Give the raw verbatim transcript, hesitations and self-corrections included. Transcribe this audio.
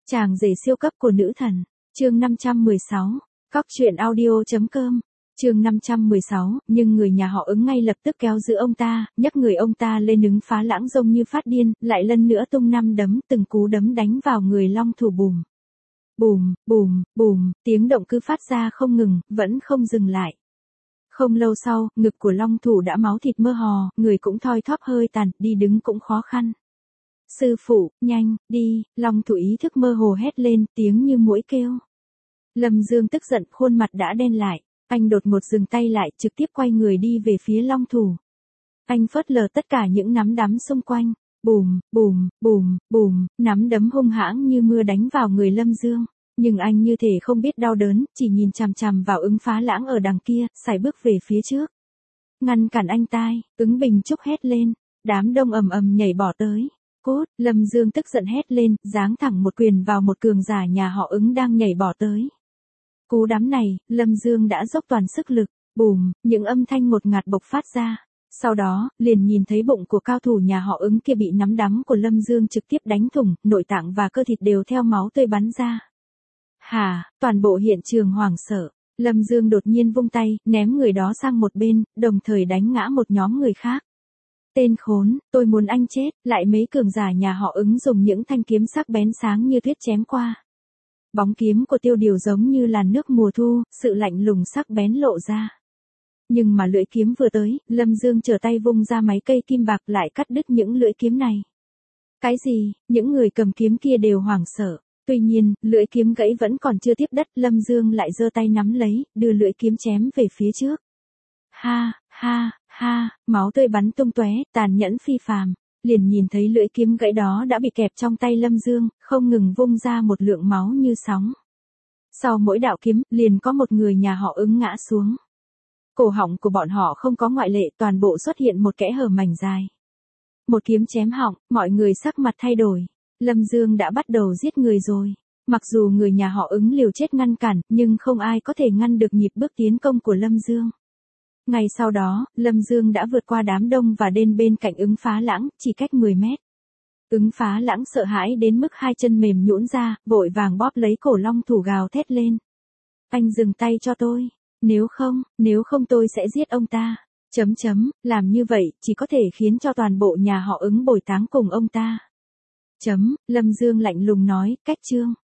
Chàng rể siêu cấp của nữ thần. Chương năm trăm mười sáu. Cóc truyện audio.com. Chương năm trăm mười sáu, nhưng người nhà họ Ứng ngay lập tức kéo giữ ông ta, nhấc người ông ta lên Ứng Phá Lãng giống như phát điên, lại lần nữa tung năm đấm, từng cú đấm đánh vào người long thủ bùm. Bùm, bùm, bùm, tiếng động cứ phát ra không ngừng, vẫn không dừng lại. Không lâu sau, ngực của long thủ đã máu thịt mơ hồ, người cũng thoi thóp hơi tàn, đi đứng cũng khó khăn. Sư phụ, nhanh, đi, long thủ ý thức mơ hồ hét lên, tiếng như muỗi kêu. Lâm Dương tức giận, khuôn mặt đã đen lại. Anh đột ngột dừng tay lại, trực tiếp quay người đi về phía long thủ. Anh phớt lờ tất cả những nắm đấm xung quanh. Bùm, bùm, bùm, bùm, nắm đấm hung hãng như mưa đánh vào người Lâm Dương. Nhưng anh như thể không biết đau đớn, chỉ nhìn chằm chằm vào Ứng Phá Lãng ở đằng kia, sải bước về phía trước. Ngăn cản anh tai, Ứng Bình Trúc hét lên. Đám đông ầm ầm nhảy bỏ tới. Cốt, Lâm Dương tức giận hét lên, giáng thẳng một quyền vào một cường giả nhà họ Ứng đang nhảy bỏ tới. Cú đấm này, Lâm Dương đã dốc toàn sức lực, bùm, những âm thanh ngột ngạt bộc phát ra. Sau đó, liền nhìn thấy bụng của cao thủ nhà họ Ứng kia bị nắm đấm của Lâm Dương trực tiếp đánh thủng, nội tạng và cơ thịt đều theo máu tươi bắn ra. Hà, toàn bộ hiện trường hoảng sợ, Lâm Dương đột nhiên vung tay, ném người đó sang một bên, đồng thời đánh ngã một nhóm người khác. Tên khốn, tôi muốn anh chết, lại mấy cường giả nhà họ Ứng dùng những thanh kiếm sắc bén sáng như tuyết chém qua. Bóng kiếm của Tiêu Điều giống như làn nước mùa thu, sự lạnh lùng sắc bén lộ ra. Nhưng mà lưỡi kiếm vừa tới, Lâm Dương trở tay vung ra mấy cây kim bạc lại cắt đứt những lưỡi kiếm này. Cái gì, những người cầm kiếm kia đều hoảng sợ. Tuy nhiên, lưỡi kiếm gãy vẫn còn chưa tiếp đất, Lâm Dương lại giơ tay nắm lấy, đưa lưỡi kiếm chém về phía trước. Ha, ha, ha, máu tươi bắn tung tóe, tàn nhẫn phi phàm. Liền nhìn thấy lưỡi kiếm gãy đó đã bị kẹp trong tay Lâm Dương, không ngừng vung ra một lượng máu như sóng. Sau mỗi đạo kiếm, liền có một người nhà họ Ứng ngã xuống. Cổ họng của bọn họ không có ngoại lệ, toàn bộ xuất hiện một kẽ hở mảnh dài. Một kiếm chém họng, mọi người sắc mặt thay đổi. Lâm Dương đã bắt đầu giết người rồi. Mặc dù người nhà họ Ứng liều chết ngăn cản, nhưng không ai có thể ngăn được nhịp bước tiến công của Lâm Dương. Ngày sau đó, Lâm Dương đã vượt qua đám đông và đến bên cạnh Ứng Phá Lãng, chỉ cách mười mét. Ứng Phá Lãng sợ hãi đến mức hai chân mềm nhũn ra, vội vàng bóp lấy cổ long thủ gào thét lên. Anh dừng tay cho tôi. Nếu không, nếu không tôi sẽ giết ông ta. Chấm chấm, làm như vậy, chỉ có thể khiến cho toàn bộ nhà họ Ứng bồi táng cùng ông ta. Chấm, Lâm Dương lạnh lùng nói, cách chương.